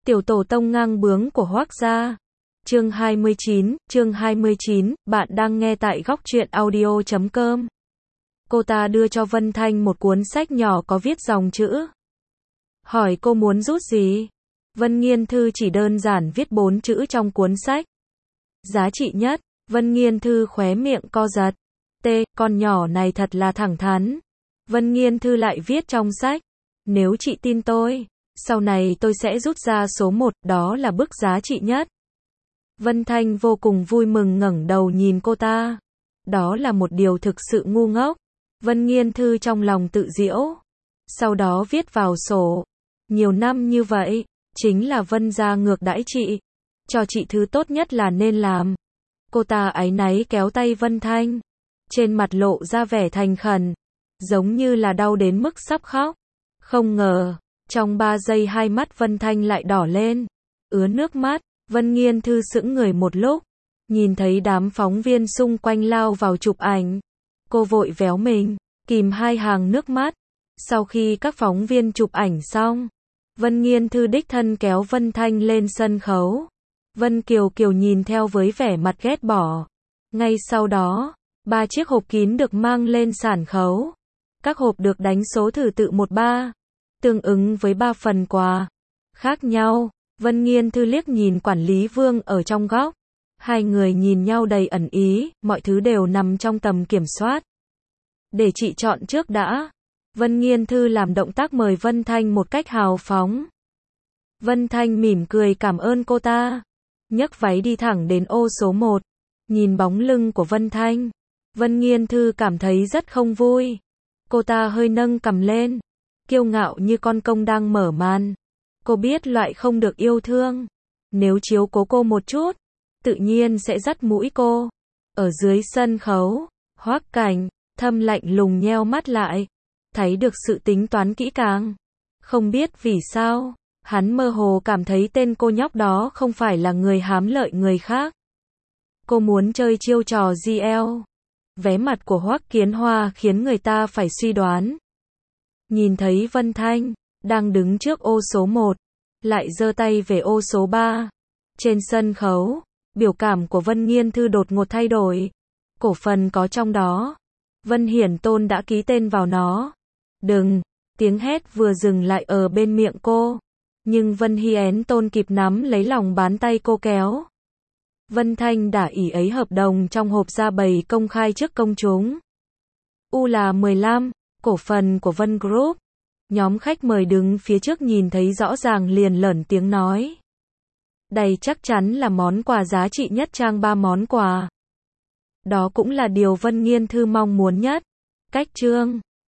Tiểu tổ tông ngang bướng của Hoác gia. Chương 29, bạn đang nghe tại góc truyện audio.com. Cô ta đưa cho Vân Thanh một cuốn sách nhỏ có viết dòng chữ. Hỏi cô muốn rút gì? Vân Nghiên Thư chỉ đơn giản viết 4 chữ trong cuốn sách. Giá trị nhất. Vân Nghiên Thư khóe miệng co giật. Con nhỏ này thật là thẳng thắn. Vân Nghiên Thư lại viết trong sách. Nếu chị tin tôi, sau này tôi sẽ rút ra số 1, đó là bức giá trị nhất. Vân Thanh vô cùng vui mừng ngẩng đầu nhìn cô ta. Đó là một điều thực sự ngu ngốc. Vân Nghiên Thư trong lòng tự giễu. Sau đó viết vào sổ. Nhiều năm như vậy, chính là Vân gia ngược đãi chị. Cho chị thứ tốt nhất là nên làm. Cô ta áy náy kéo tay Vân Thanh. Trên mặt lộ ra vẻ thành khẩn. Giống như là đau đến mức sắp khóc. Không ngờ, trong 3 giây hai mắt Vân Thanh lại đỏ lên. Ứa nước mắt. Vân Nghiên Thư sững người một lúc. Nhìn thấy đám phóng viên xung quanh lao vào chụp ảnh. Cô vội véo mình, kìm 2 hàng nước mắt. Sau khi các phóng viên chụp ảnh xong, Vân Nghiên Thư đích thân kéo Vân Thanh lên sân khấu. Vân Kiều Kiều nhìn theo với vẻ mặt ghét bỏ. Ngay sau đó, 3 chiếc hộp kín được mang lên sàn khấu. Các hộp được đánh số thứ tự 13, tương ứng với 3 phần quà khác nhau. Vân Nghiên Thư liếc nhìn quản lý Vương ở trong góc. Hai người nhìn nhau đầy ẩn ý, mọi thứ đều nằm trong tầm kiểm soát. Để chị chọn trước đã. Vân Nghiên Thư làm động tác mời Vân Thanh một cách hào phóng. Vân Thanh mỉm cười cảm ơn cô ta. Nhấc váy đi thẳng đến ô số 1. Nhìn bóng lưng của Vân Thanh, Vân Nghiên Thư cảm thấy rất không vui. Cô ta hơi nâng cằm lên, kiêu ngạo như con công đang mở màn. Cô biết loại không được yêu thương. Nếu chiếu cố cô một chút, tự nhiên sẽ dắt mũi cô. Ở dưới sân khấu, Hoắc Cảnh, Thâm lạnh lùng nheo mắt lại. Thấy được sự tính toán kỹ càng. Không biết vì sao, hắn mơ hồ cảm thấy tên cô nhóc đó không phải là người hám lợi người khác. Cô muốn chơi chiêu trò GL. Vé mặt của Hoắc Kiến Hoa khiến người ta phải suy đoán. Nhìn thấy Vân Thanh đang đứng trước ô số 1, lại giơ tay về ô số 3. Trên sân khấu, biểu cảm của Vân Nghiên Thư đột ngột thay đổi. Cổ phần có trong đó. Vân Hiển Tôn đã ký tên vào nó. Đừng, tiếng hét vừa dừng lại ở bên miệng cô. Nhưng Vân Hiển Tôn kịp nắm lấy lòng bàn tay cô kéo. Vân Thanh đã ỷ ấy hợp đồng trong hộp ra bày công khai trước công chúng. là 15, cổ phần của Vân Group. Nhóm khách mời đứng phía trước nhìn thấy rõ ràng liền lởn tiếng nói. Đây chắc chắn là món quà giá trị nhất trang 3 món quà. Đó cũng là điều Vân Nghiên Thư mong muốn nhất. Cách chương